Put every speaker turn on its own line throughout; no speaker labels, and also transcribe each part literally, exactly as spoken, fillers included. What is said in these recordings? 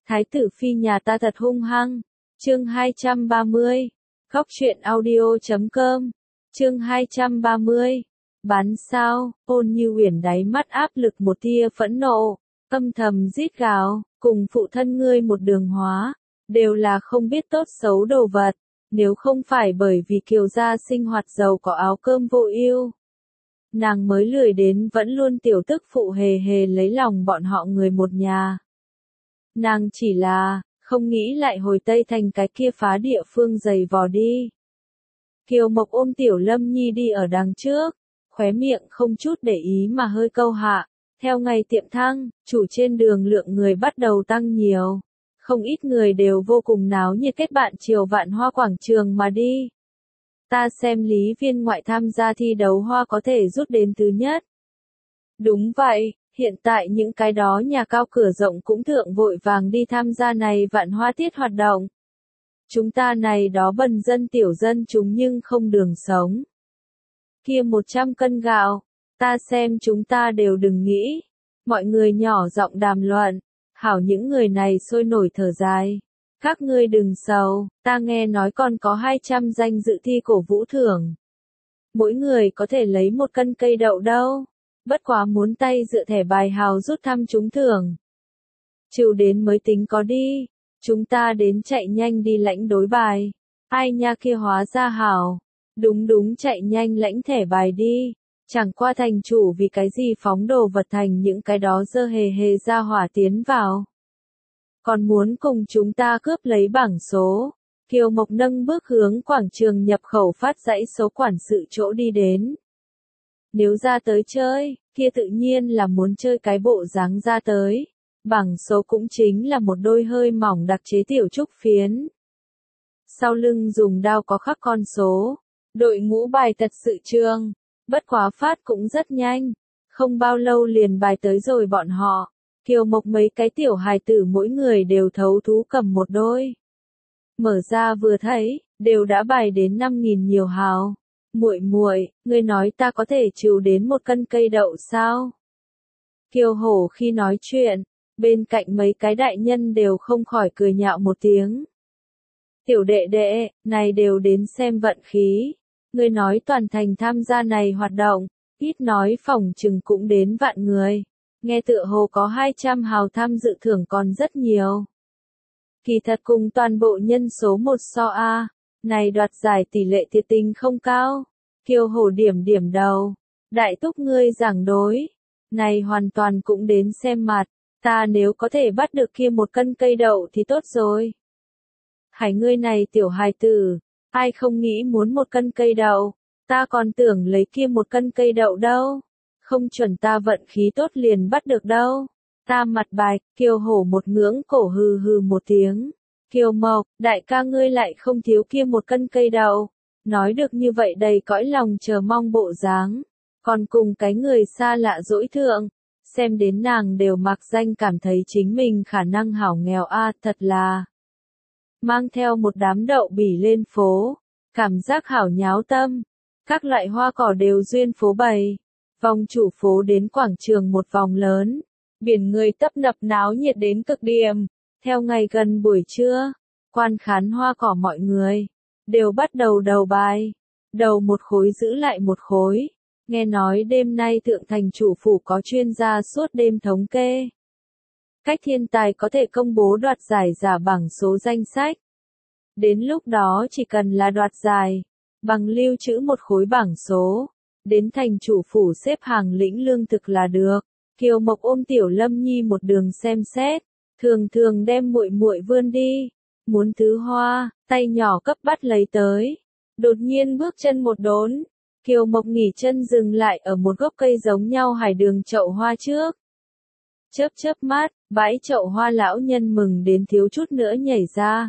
Thái tử phi nhà ta thật hung hăng. Chương hai trăm ba mươi. Góc truyện audio chấm com. Chương hai trăm ba mươi. Bán sao? Ôn Như Uyển đáy mắt áp lực một tia phẫn nộ, âm thầm rít gào, cùng phụ thân ngươi một đường hóa, đều là không biết tốt xấu đồ vật, nếu không phải bởi vì Kiều gia sinh hoạt giàu có áo cơm vô ưu, nàng mới lười đến vẫn luôn tiểu tức phụ hề hề lấy lòng bọn họ người một nhà. Nàng chỉ là không nghĩ lại hồi Tây Thành cái kia phá địa phương dày vò đi. Kiều Mộc ôm Tiểu Lâm Nhi đi ở đằng trước, khóe miệng không chút để ý mà hơi câu hạ. Theo ngày tiệm thăng, chủ trên đường lượng người bắt đầu tăng nhiều. Không ít người đều vô cùng náo nhiệt kết bạn chiều Vạn Hoa quảng trường mà đi. Ta xem Lý Viên Ngoại tham gia thi đấu hoa có thể rút đến thứ nhất. Đúng vậy, hiện tại những cái đó nhà cao cửa rộng cũng thượng vội vàng đi tham gia này Vạn Hoa tiết hoạt động. Chúng ta này đó bần dân tiểu dân chúng nhưng không đường sống. Kia một trăm cân gạo, ta xem chúng ta đều đừng nghĩ. Mọi người nhỏ giọng đàm luận, hảo những người này sôi nổi thở dài. Các ngươi đừng sầu, ta nghe nói còn có hai trăm danh dự thi cổ vũ thưởng. Mỗi người có thể lấy một cân cây đậu đâu. Bất quá muốn tay dựa thẻ bài hào rút thăm trúng thưởng. Chịu đến mới tính có đi. Chúng ta đến chạy nhanh đi lãnh đối bài. Ai nha kia hóa ra hảo. Đúng đúng chạy nhanh lãnh thẻ bài đi. Chẳng qua thành chủ vì cái gì phóng đồ vật thành những cái đó dơ hề hề ra hỏa tiến vào. Còn muốn cùng chúng ta cướp lấy bảng số. Kiều Mộc nâng bước hướng quảng trường nhập khẩu phát dãy số quản sự chỗ đi đến. Nếu ra tới chơi, kia tự nhiên là muốn chơi cái bộ dáng ra tới. Bảng số cũng chính là một đôi hơi mỏng đặc chế tiểu trúc phiến. Sau lưng dùng đao có khắc con số. Đội ngũ bài thật sự trương. Bất quá phát cũng rất nhanh. Không bao lâu liền bài tới rồi bọn họ. Kiều Mộc mấy cái tiểu hài tử mỗi người đều thấu thú cầm một đôi. Mở ra vừa thấy, đều đã bài đến năm nghìn nhiều hào. Muội muội, ngươi nói ta có thể chịu đến một cân cây đậu sao? Kiều Hổ khi nói chuyện, bên cạnh mấy cái đại nhân đều không khỏi cười nhạo một tiếng. Tiểu đệ đệ, này đều đến xem vận khí. Ngươi nói toàn thành tham gia này hoạt động, ít nói phỏng chừng cũng đến vạn người. Nghe tựa hồ có hai trăm hào tham dự thưởng còn rất nhiều. Kỳ thật cùng toàn bộ nhân số một so a, này đoạt giải tỷ lệ thiệt tình không cao. Kiều Hổ điểm điểm đầu, đại túc ngươi giảng đối, này hoàn toàn cũng đến xem mặt, ta nếu có thể bắt được kia một cân cây đậu thì tốt rồi. Hải ngươi này tiểu hài tử, ai không nghĩ muốn một cân cây đậu, ta còn tưởng lấy kia một cân cây đậu đâu, không chuẩn ta vận khí tốt liền bắt được đâu. Ta mặt bạch, Kiều Hổ một ngưỡng cổ hừ hừ một tiếng. Kiều Mộc, đại ca ngươi lại không thiếu kia một cân cây đậu. Nói được như vậy đầy cõi lòng chờ mong bộ dáng. Còn cùng cái người xa lạ dỗi thượng. Xem đến nàng đều mặc danh cảm thấy chính mình khả năng hảo nghèo a thật là. Mang theo một đám đậu bỉ lên phố. Cảm giác hảo nháo tâm. Các loại hoa cỏ đều duyên phố bày. Vòng chủ phố đến quảng trường một vòng lớn. Biển người tấp nập náo nhiệt đến cực điểm. Theo ngày gần buổi trưa, quan khán hoa cỏ mọi người, đều bắt đầu đầu bài. Đầu một khối giữ lại một khối. Nghe nói đêm nay thượng thành chủ phủ có chuyên gia suốt đêm thống kê. Cách thiên tài có thể công bố đoạt giải giả bảng số danh sách. Đến lúc đó chỉ cần là đoạt giải, bằng lưu trữ một khối bảng số. Đến thành chủ phủ xếp hàng lĩnh lương thực là được. Kiều Mộc ôm Tiểu Lâm Nhi một đường xem xét, thường thường đem muội muội vươn đi, muốn thứ hoa, tay nhỏ cấp bắt lấy tới. Đột nhiên bước chân một đốn, Kiều Mộc nghỉ chân dừng lại ở một gốc cây giống nhau hải đường chậu hoa trước. Chớp chớp mắt, bãi chậu hoa lão nhân mừng đến thiếu chút nữa nhảy ra.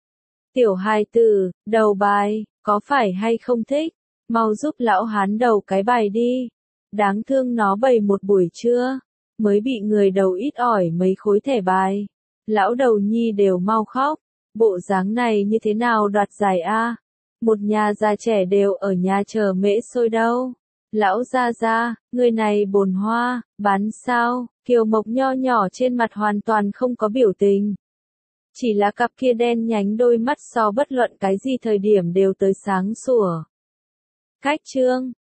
Tiểu hài tử, đầu bài, có phải hay không thích, mau giúp lão hán đầu cái bài đi. Đáng thương nó bày một buổi trưa, mới bị người đầu ít ỏi mấy khối thẻ bài. Lão đầu nhi đều mau khóc, bộ dáng này như thế nào đoạt giải a? Một nhà già trẻ đều ở nhà chờ mễ xôi đâu. Lão gia gia, người này bồn hoa, bán sao? Kiều Mộc nho nhỏ trên mặt hoàn toàn không có biểu tình. Chỉ là cặp kia đen nhánh đôi mắt so bất luận cái gì thời điểm đều tới sáng sủa. Cách chương